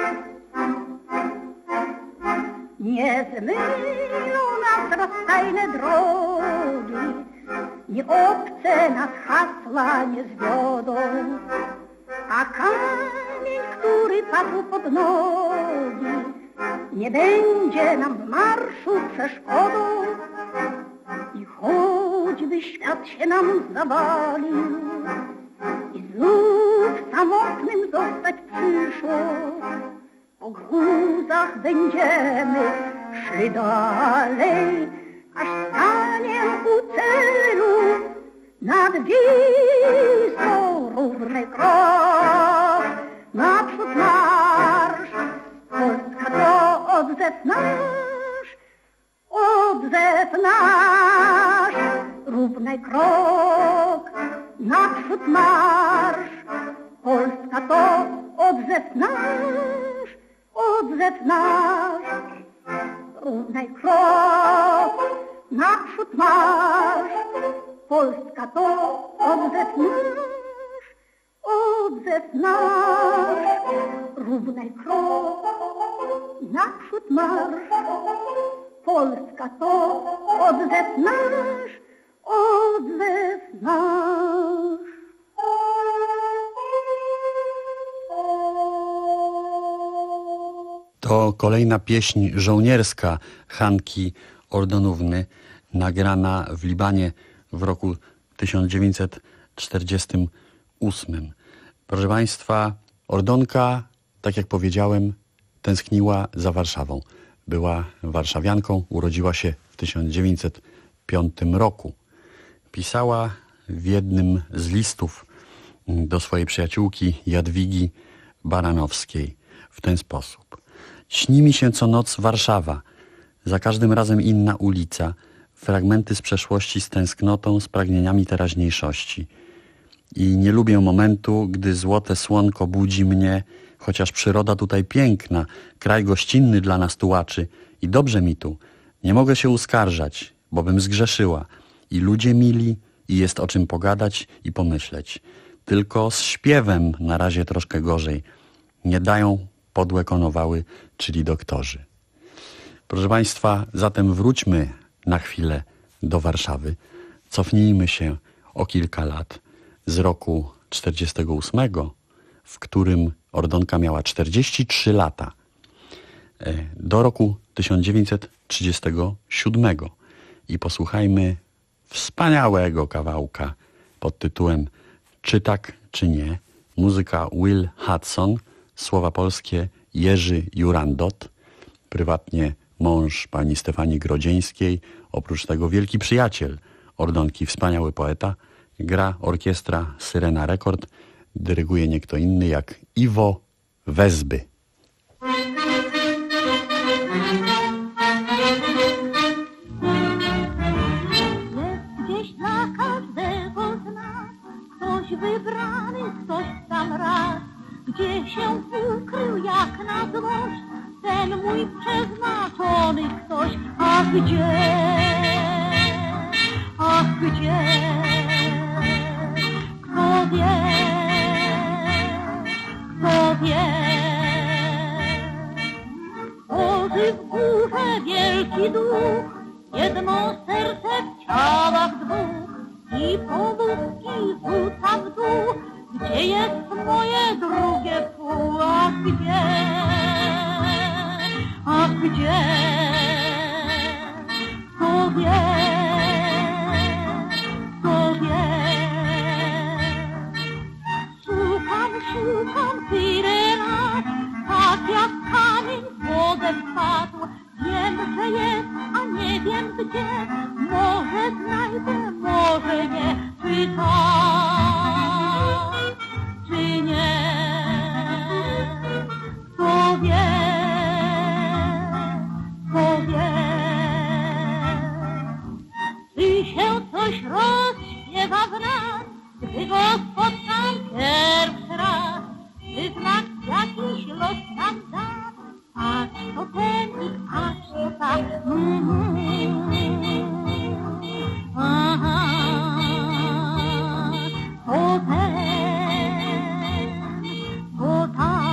Nie zmylą nas rozstajne drogi, nie obce nas hasła nie zwiodą, a kamień, który padł pod nogi, nie będzie nam w marszu przeszkodą. I choćby świat się nam zawalił i znów samotnym zostać przyszło, po gruzach będziemy szli dalej, aż staniemy u celu nad Wisłą. Równy krok, naprzód marsz, Polska to odzew nasz, odzew nasz. Równy krok, naprzód marsz, Polska to odzew nasz, odzew nasz. Równy krok, naprzód marsz, Polska to odzew nasz, odzew nasz. Równy krok, naprzód marsz, Polska to odzew nasz, odzew nasz. To kolejna pieśń żołnierska Hanki Ordonówny, nagrana w Libanie w roku tysiąc dziewięćset czterdziestym ósmym. Proszę Państwa, Ordonka, tak jak powiedziałem, tęskniła za Warszawą. Była warszawianką, urodziła się w tysiąc dziewięćset piątym roku. Pisała w jednym z listów do swojej przyjaciółki Jadwigi Baranowskiej w ten sposób. Śni mi się co noc Warszawa, za każdym razem inna ulica, fragmenty z przeszłości z tęsknotą, z pragnieniami teraźniejszości. I nie lubię momentu, gdy złote słonko budzi mnie, chociaż przyroda tutaj piękna, kraj gościnny dla nas tułaczy i dobrze mi tu. Nie mogę się uskarżać, bo bym zgrzeszyła. I ludzie mili, i jest o czym pogadać i pomyśleć. Tylko z śpiewem na razie troszkę gorzej. Nie dają podłe konowały, czyli doktorzy. Proszę Państwa, zatem wróćmy na chwilę do Warszawy. Cofnijmy się o kilka lat z roku czterdziestego ósmego, w którym Ordonka miała czterdzieści trzy lata, do roku tysiąc dziewięćset trzydziestego siódmego. I posłuchajmy wspaniałego kawałka pod tytułem Czy tak, czy nie? Muzyka Will Hudson, słowa polskie Jerzy Jurandot, prywatnie mąż pani Stefanii Grodzieńskiej, oprócz tego wielki przyjaciel Ordonki, wspaniały poeta. Gra orkiestra Syrena Rekord, dyryguje nie kto inny jak Iwo Wezby. Jest gdzieś dla każdego z nas ktoś wybrany, ktoś sam raz, gdzie się ukrył jak na złość ten mój przeznaczony ktoś. A gdzie, ach gdzie, kto wie, kto wie. Oży w górze wielki duch, jedno serce w ciałach dwóch i powózki rzuca w dół. Gdzie jest moje drugie pół, a gdzie, a gdzie, kto wie, kto wie. Szukam, szukam tyle lat, tak jak kamień w wodę wpadł. Wiem, że jest, a nie wiem gdzie, może znajdę, może nie. Czy tak, czy nie, kto wie, kto wie. Czy się coś rozśpiewa w nas, gdy go spotkam pierwszy raz? Czy znak jakiś los nam da, a to ten i a to ta. Mm-hmm. Aha, to ten, to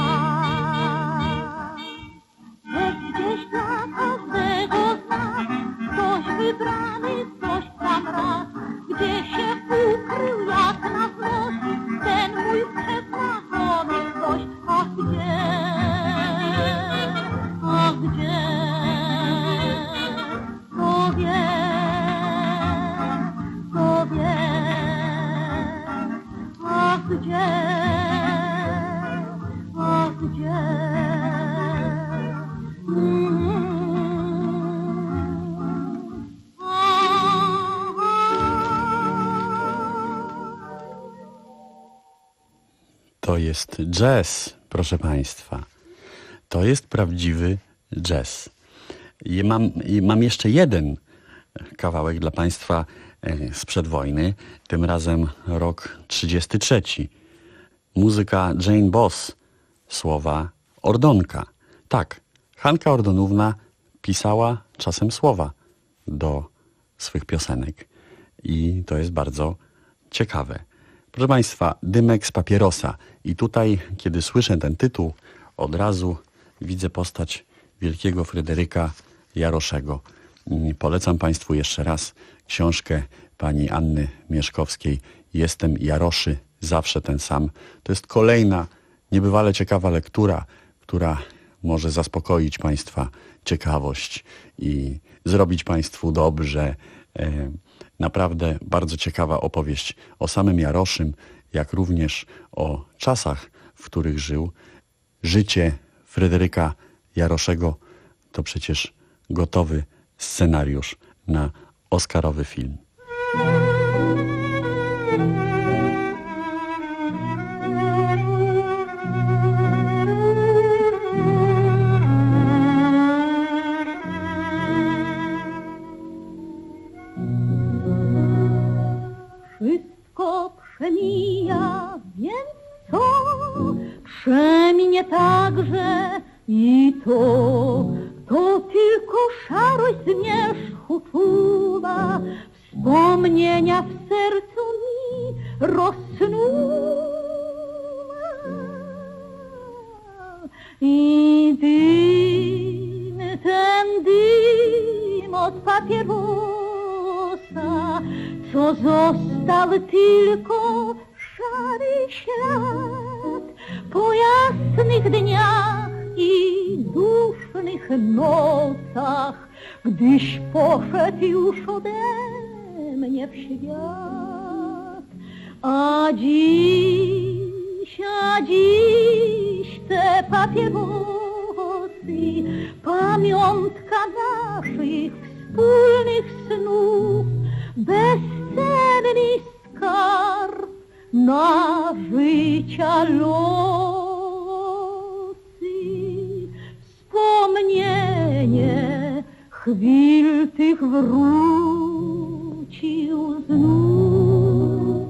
tak. Jest gdzieś dla każdego z nas ktoś wybrany, ktoś sam raz, gdzie się ukrył jak na złość ten mój przeznaczony ktoś. A gdzie, a gdzie, kto wie, kto wie, a gdzie, a gdzie. To jest jazz, proszę Państwa. To jest prawdziwy jazz. I mam, i mam jeszcze jeden kawałek dla Państwa sprzed wojny, tym razem rok trzydziesty trzeci. Muzyka Jane Boss, słowa Ordonka. Tak, Hanka Ordonówna pisała czasem słowa do swych piosenek i to jest bardzo ciekawe. Proszę Państwa, Dymek z papierosa. I tutaj, kiedy słyszę ten tytuł, od razu widzę postać wielkiego Fryderyka Jaroszego. Polecam Państwu jeszcze raz książkę pani Anny Mieszkowskiej Jestem Jaroszy, zawsze ten sam. To jest kolejna niebywale ciekawa lektura, która może zaspokoić Państwa ciekawość i zrobić Państwu dobrze. Naprawdę bardzo ciekawa opowieść o samym Jaroszym, jak również o czasach, w których żył. Życie Fryderyka Jaroszego to przecież gotowy scenariusz na oscarowy film. Wszystko przemija, więc co? Przeminie także i to, to tylko szarość zmierzchu czuwa, wspomnienia w sercu mi rosnuła. I dym, ten dym od papierosa, co został tylko szary ślad po jasnych dniach i dusznych nocach, gdyś poszedł już ode mnie w świat. A dziś, a dziś te papierosy, pamiątka naszych wspólnych snów, bezcenny skarb na życia losy. Wspomnienie chwil tych wrócił znów.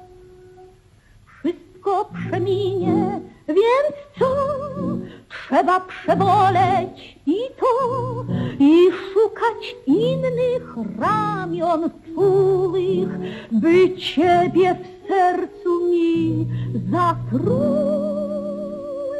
Wszystko przeminie, więc co? Trzeba przeboleć i to, i szukać innych ramion czułych, by ciebie w sercu mi zatruły.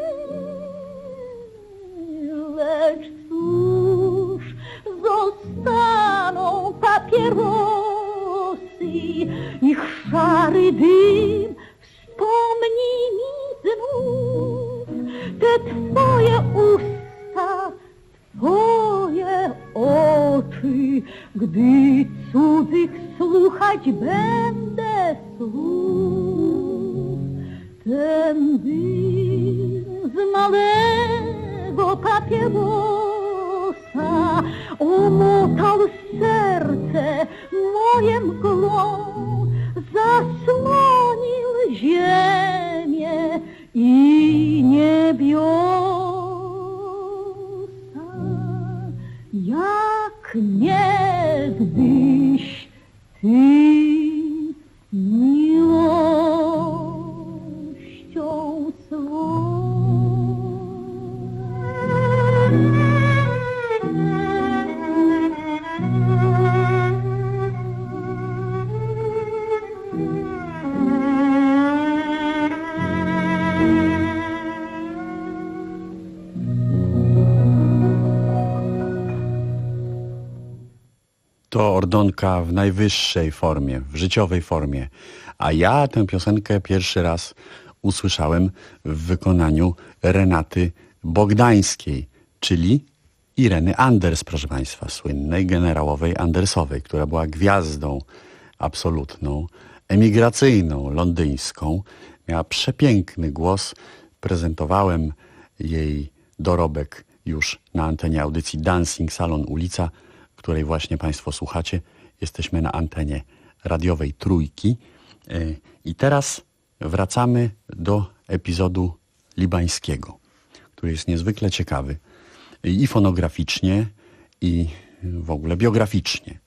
Lecz cóż, zostaną papierosy, ich szary dym wspomni mi znów te twoje usta, twoje oczy, gdy cudzych słuchać będę słów. Ten dym z małego papierosa omotał serce moje mgłą, zasłonił ziemię i niebiosa. Jak niegdyś ty miłością swą. To Ordonka w najwyższej formie, w życiowej formie. A ja tę piosenkę pierwszy raz usłyszałem w wykonaniu Renaty Bogdańskiej, czyli Ireny Anders, proszę Państwa, słynnej generałowej Andersowej, która była gwiazdą absolutną, emigracyjną, londyńską. Miała przepiękny głos. Prezentowałem jej dorobek już na antenie audycji Dancing Salon Ulica, której właśnie Państwo słuchacie. Jesteśmy na antenie radiowej Trójki. I teraz wracamy do epizodu libańskiego, który jest niezwykle ciekawy i fonograficznie, i w ogóle biograficznie.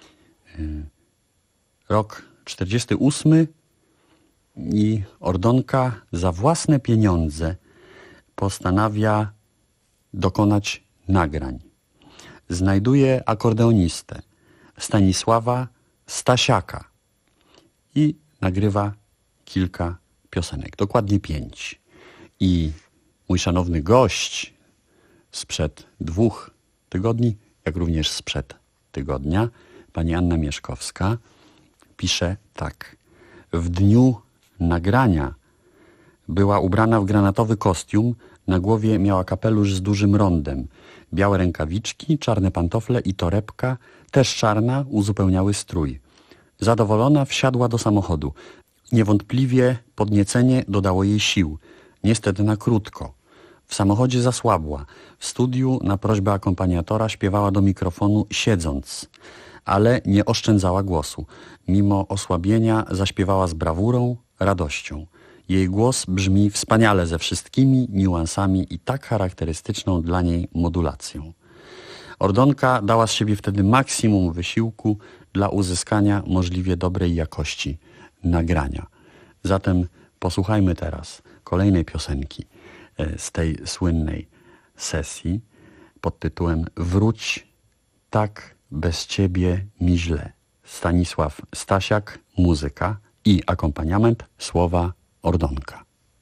Rok czterdziesty ósmy i Ordonka za własne pieniądze postanawia dokonać nagrań. Znajduje akordeonistę Stanisława Stasiaka i nagrywa kilka piosenek, dokładnie pięć. I mój szanowny gość sprzed dwóch tygodni, jak również sprzed tygodnia, pani Anna Mieszkowska, pisze tak. W dniu nagrania była ubrana w granatowy kostium Na głowie miała kapelusz z dużym rondem. Białe rękawiczki, czarne pantofle i torebka, też czarna, uzupełniały strój. Zadowolona wsiadła do samochodu. Niewątpliwie podniecenie dodało jej sił. Niestety na krótko. W samochodzie zasłabła. W studiu na prośbę akompaniatora śpiewała do mikrofonu siedząc, ale nie oszczędzała głosu. Mimo osłabienia zaśpiewała z brawurą, radością. Jej głos brzmi wspaniale ze wszystkimi niuansami i tak charakterystyczną dla niej modulacją. Ordonka dała z siebie wtedy maksimum wysiłku dla uzyskania możliwie dobrej jakości nagrania. Zatem posłuchajmy teraz kolejnej piosenki z tej słynnej sesji pod tytułem Wróć, tak bez ciebie mi źle. Stanisław Stasiak, muzyka i akompaniament, słowa Ordonka.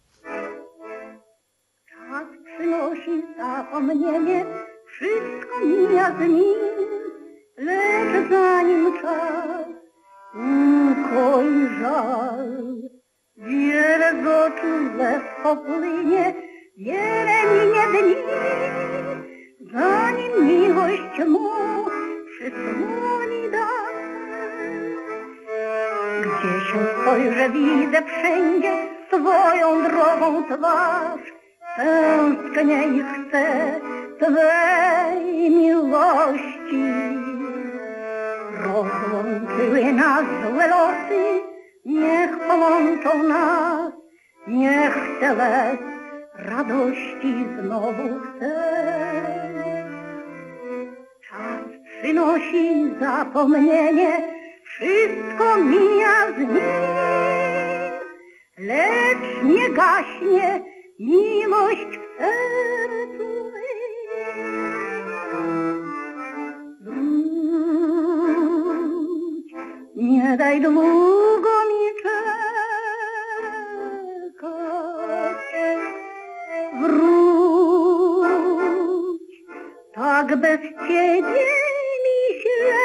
Czas przynosi zapomnienie, wszystko mija z nim, lecz zanim czas ukoi żal. Wiele z oczu łez popłynie, wiele minie dni, zanim miłość mu przysłoni dar. Gdzie się spojrzę, widzę wszędzie twoją drogą twarz. Tęsknię i chcę twej miłości. Rozłączyły nas złe losy, niech połączą nas, niech tyle radości znowu chcę. Czas przynosi zapomnienie, wszystko mija z nim, lecz nie gaśnie miłość w sercu mym. Wróć, nie daj długo mi czekać. Wróć, tak bez ciebie mi źle.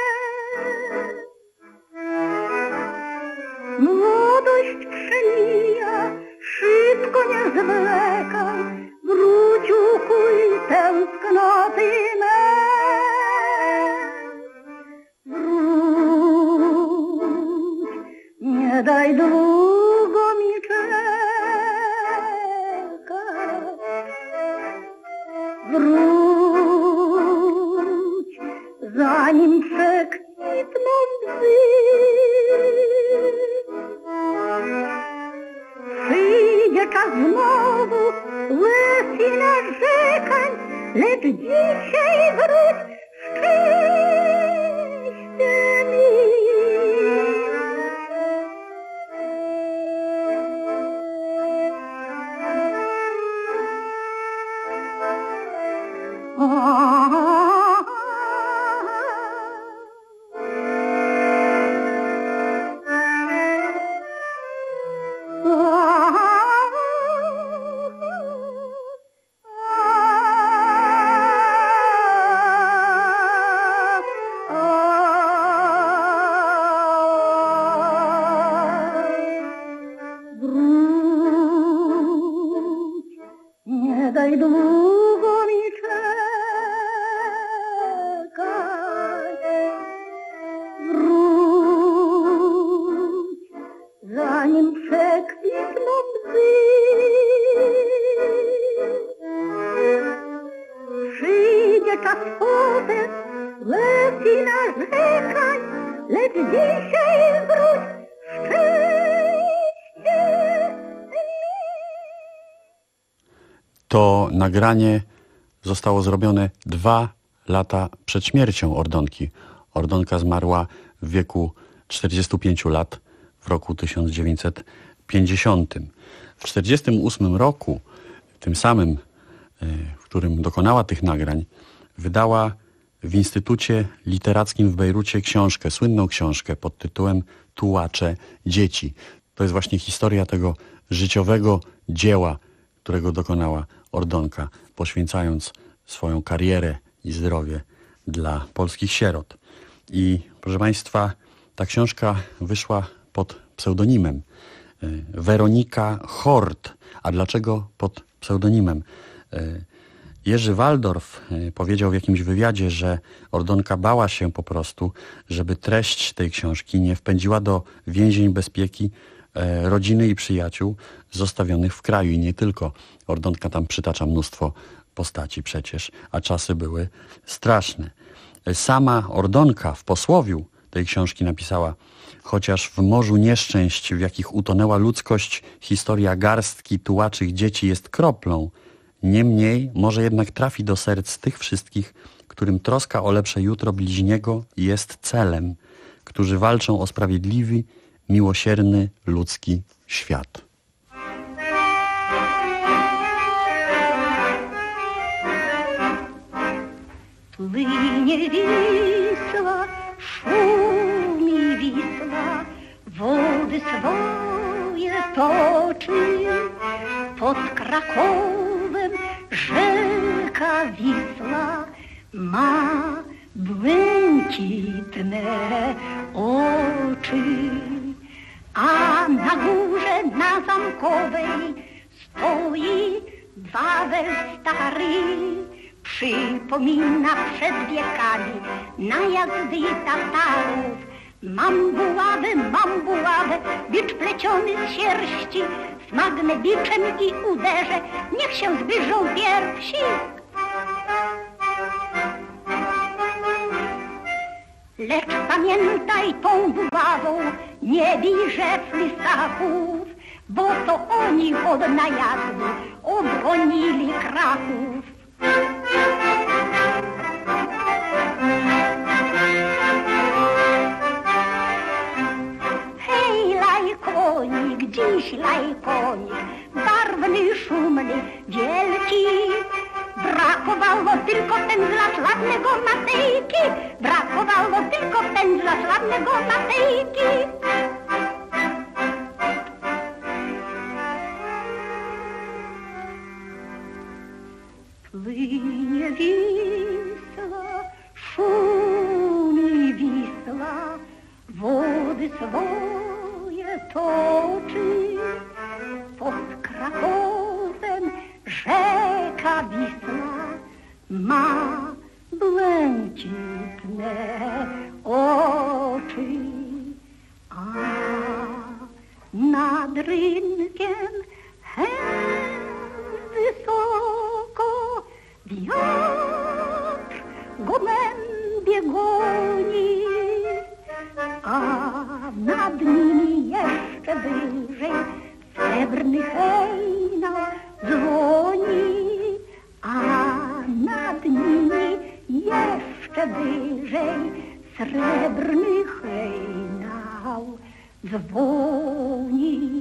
Młodość przemija, szybko nie zwlekaj, wróć, ukuj tęsknoty me. Wróć, nie daj długo mi czekać. Wróć, zanim przekwitną łzy. Przyjdzie czas znowu łez i narzekań, lecz dzisiaj wróć, szczęście mi. Daj długo mi czekać. Wróć, zanim przekwitną łzy. Przyjdzie czas potem łez i narzekań, lecz dzisiaj wróć, szczęście. To nagranie zostało zrobione dwa lata przed śmiercią Ordonki. Ordonka zmarła w wieku czterdziestu pięciu lat w roku tysiąc dziewięćset pięćdziesiątym. W tysiąc dziewięćset czterdziestym ósmym roku, tym samym, w którym dokonała tych nagrań, wydała w Instytucie Literackim w Bejrucie książkę, słynną książkę pod tytułem Tułacze dzieci. To jest właśnie historia tego życiowego dzieła, którego dokonała Ordonka, poświęcając swoją karierę i zdrowie dla polskich sierot. I proszę Państwa, ta książka wyszła pod pseudonimem Weronika Hort. A dlaczego pod pseudonimem. Jerzy Waldorf powiedział w jakimś wywiadzie, że Ordonka bała się po prostu, żeby treść tej książki nie wpędziła do więzień bezpieki rodziny i przyjaciół zostawionych w kraju. I nie tylko. Ordonka tam przytacza mnóstwo postaci przecież, a czasy były straszne. Sama Ordonka w posłowiu tej książki napisała: chociaż w morzu nieszczęść, w jakich utonęła ludzkość, historia garstki tułaczych dzieci jest kroplą. Niemniej może jednak trafi do serc tych wszystkich, którym troska o lepsze jutro bliźniego jest celem, którzy walczą o sprawiedliwy, miłosierny, ludzki świat. Płynie Wisła, szumi Wisła, wody swoje toczy. Pod Krakowem rzeka Wisła ma błękitne oczy. A na górze, na Zamkowej stoi Wawel stary. Przypomina przed wiekami najazdy Tatarów. Mam buławę, mam buławę, bicz pleciony z sierści. Smagnę biczem i uderzę, niech się zbliżą pierwsi. Lecz pamiętaj tą buławą, nie bij flisaków, bo to oni od najazdu obronili Kraków. Hej, lajkonik, dziś lajkonik, barwny, szumny, wielki. Brakowało tylko pędzla sławnego Matejki, brakowało tylko pędzla sławnego Matejki. Płynie Wisła, szumi Wisła, wody swoje toczy. Pod Krakowem rzeka Wisła ma błękitne oczy. A nad rynkiem hen wysoko wiatr gołębie goni, a nad nimi jeszcze wyżej srebrny hejnał dzwoni, a nad nimi jeszcze wyżej srebrny hejnał dzwoni.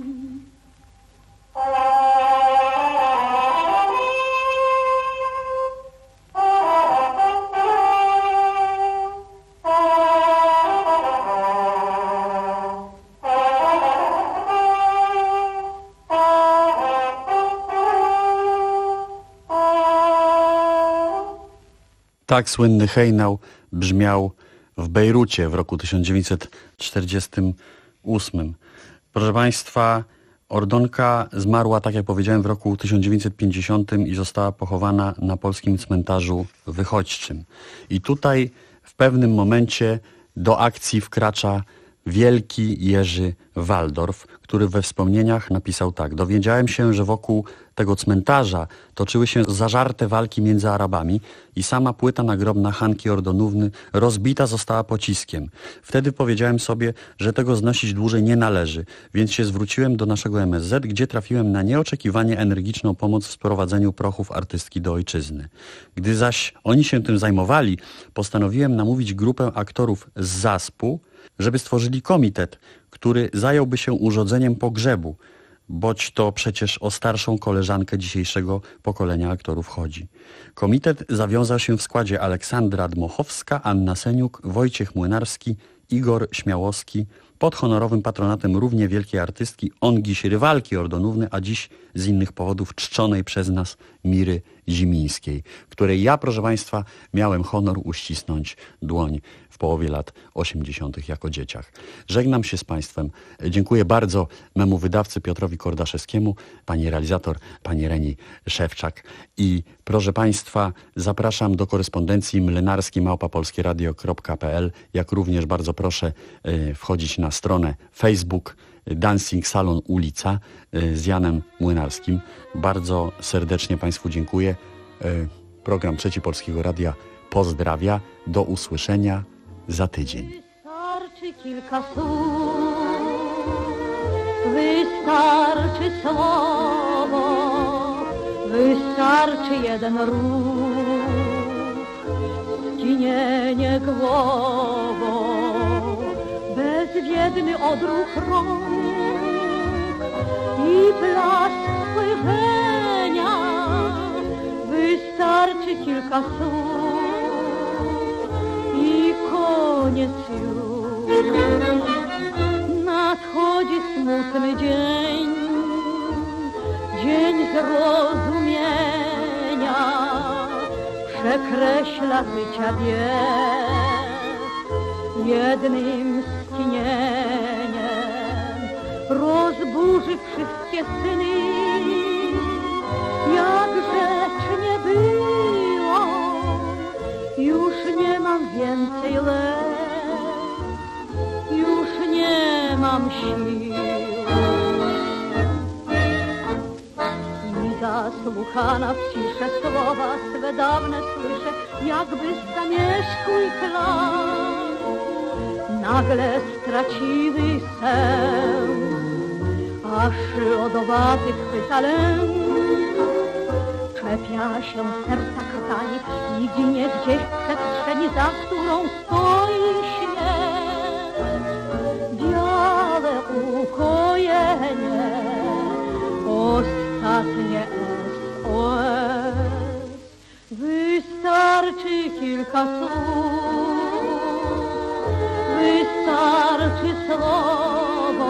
Tak słynny hejnał brzmiał w Bejrucie w roku tysiąc dziewięćset czterdziestym ósmym. Proszę Państwa, Ordonka zmarła, tak jak powiedziałem, w roku tysiąc dziewięćset pięćdziesiątym i została pochowana na polskim cmentarzu wychodźczym. I tutaj w pewnym momencie do akcji wkracza wielki Jerzy Waldorf, który we wspomnieniach napisał tak: dowiedziałem się, że wokół tego cmentarza toczyły się zażarte walki między Arabami i sama płyta nagrobna Hanki Ordonówny rozbita została pociskiem. Wtedy powiedziałem sobie, że tego znosić dłużej nie należy, więc się zwróciłem do naszego M S Z, gdzie trafiłem na nieoczekiwanie energiczną pomoc w sprowadzeniu prochów artystki do ojczyzny. Gdy zaś oni się tym zajmowali, postanowiłem namówić grupę aktorów z Zaspu, żeby stworzyli komitet, który zająłby się urządzeniem pogrzebu, boć to przecież o starszą koleżankę dzisiejszego pokolenia aktorów chodzi. Komitet zawiązał się w składzie Aleksandra Dmochowska, Anna Seniuk, Wojciech Młynarski, Igor Śmiałowski, pod honorowym patronatem równie wielkiej artystki Ongi Rywalki Ordonówny, a dziś z innych powodów czczonej przez nas Miry Zimińskiej, której ja, proszę Państwa, miałem honor uścisnąć dłoń w połowie lat osiemdziesiątych jako dzieciach. Żegnam się z Państwem. Dziękuję bardzo memu wydawcy Piotrowi Kordaszewskiemu, pani realizator, pani Reni Szewczak. I proszę Państwa, zapraszam do korespondencji młynarskiej małpa polskie radio kropka p l, jak również bardzo proszę y, wchodzić na stronę Facebook Dancing Salon Ulica y, z Janem Młynarskim. Bardzo serdecznie Państwu dziękuję. Y, program Trzeci Polskiego Radia pozdrawia. Do usłyszenia za tydzień. Wystarczy kilka słów, wystarczy słowo, wystarczy jeden ruch, skinienie głową, bezwiedny odruch rąk i blask spojrzenia. Wystarczy kilka słów i koniec już. Nadchodzi smutny dzień, dzień zrozumienia, przekreśla życia bieg jednym skinieniem, rozburzy wszystkie sny, jak rzecz nie było. Już nie mam więcej łez, już nie mam sił. I zasłuchana w ciszę słowa swe dawne słyszę, jakby z zamierzchłych lat nagle straciły sens, aż lodowaty chwyta lęk. Czepia się serca krtani i ginie gdzieś w przestrzeni, za którą stoi śmierć. Białe ukojenie, ostatnie S O S. Wystarczy kilka słów, wystarczy słowo,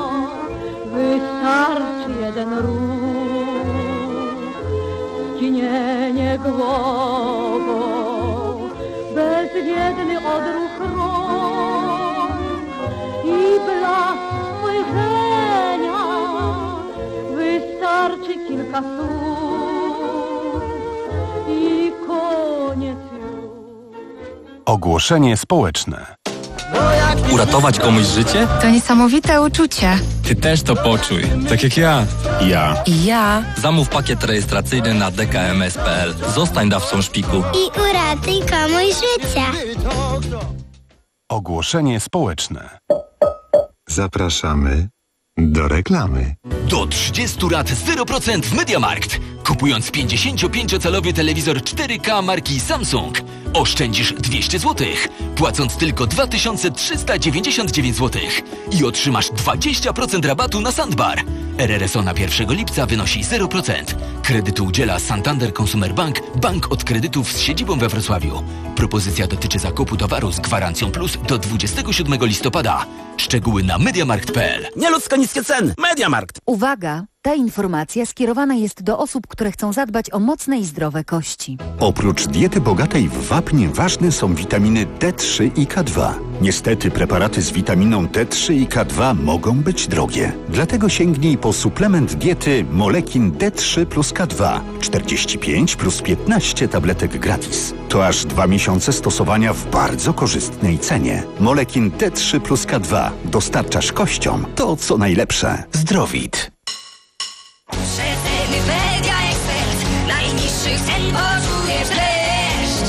wystarczy jeden ruch, skinienie głową, bezwiedny odruch rąk i blask spojrzenia. Wystarczy kilka słów i koniec już. Ogłoszenie społeczne. Uratować komuś życie? To niesamowite uczucie. Ty też to poczuj, tak jak ja. Ja. I ja. Zamów pakiet rejestracyjny na d k m s kropka p l. Zostań dawcą szpiku. I uratuj komuś życie. Ogłoszenie społeczne. Zapraszamy do reklamy. Do trzydziestu lat zero procent w MediaMarkt. Kupując pięćdziesięciopięciocalowy telewizor cztery K marki Samsung oszczędzisz dwieście złotych, płacąc tylko dwa tysiące trzysta dziewięćdziesiąt dziewięć złotych i otrzymasz dwadzieścia procent rabatu na Sandbar. R R S O na pierwszego lipca wynosi zero procent. Kredytu udziela Santander Consumer Bank, bank od kredytów z siedzibą we Wrocławiu. Propozycja dotyczy zakupu towaru z gwarancją plus do dwudziestego siódmego listopada. Szczegóły na mediamarkt kropka p l. Nieludzko niskie ceny. MediaMarkt. Uwaga! Ta informacja skierowana jest do osób, które chcą zadbać o mocne i zdrowe kości. Oprócz diety bogatej w wapnie ważne są witaminy D trzy i K dwa. Niestety preparaty z witaminą D trzy i K dwa mogą być drogie. Dlatego sięgnij po suplement diety Molekin D trzy plus K dwa. czterdzieści pięć plus piętnaście tabletek gratis. To aż dwa miesiące stosowania w bardzo korzystnej cenie. Molekin D trzy plus K dwa. Dostarczasz kościom to, co najlepsze. Zdrowit. Przeceny Media Expert. Najniższych cen poczujesz dreszcz.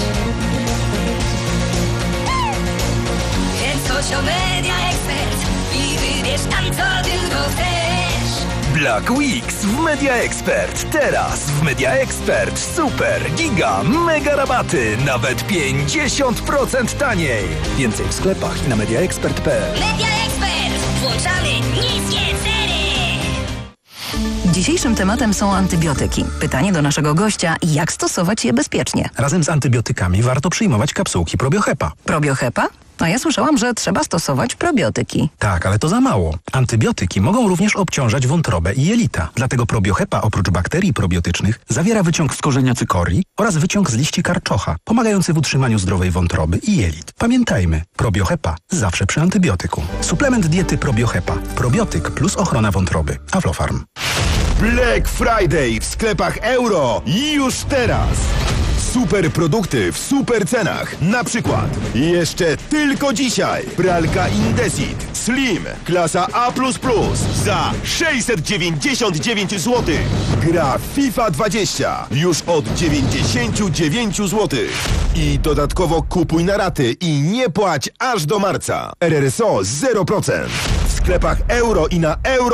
Więc chodź o Media Expert i wybierz tam, co tylko chcesz. Black Weeks w Media Expert. Teraz w Media Expert super, giga, mega rabaty. Nawet pięćdziesiąt procent taniej. Więcej w sklepach i na mediaexpert kropka p l. Media Expert. Włączamy niskie ceny. Dzisiejszym tematem są antybiotyki. Pytanie do naszego gościa, jak stosować je bezpiecznie? Razem z antybiotykami warto przyjmować kapsułki Probiohepa. Probiohepa? A ja słyszałam, że trzeba stosować probiotyki. Tak, ale to za mało. Antybiotyki mogą również obciążać wątrobę i jelita. Dlatego probiohepa oprócz bakterii probiotycznych zawiera wyciąg z korzenia cykorii oraz wyciąg z liści karczocha, pomagający w utrzymaniu zdrowej wątroby i jelit. Pamiętajmy, probiohepa zawsze przy antybiotyku. Suplement diety probiohepa. Probiotyk plus ochrona wątroby. Aflofarm. Black Friday w sklepach Euro już teraz. Super produkty w super cenach. Na przykład jeszcze tylko dzisiaj pralka Indesit Slim klasa A plus plus za sześćset dziewięćdziesiąt dziewięć złotych. Gra FIFA dwadzieścia już od dziewięćdziesiąt dziewięć złotych. I dodatkowo kupuj na raty i nie płać aż do marca. R R S O zero procent. W sklepach Euro i na Euro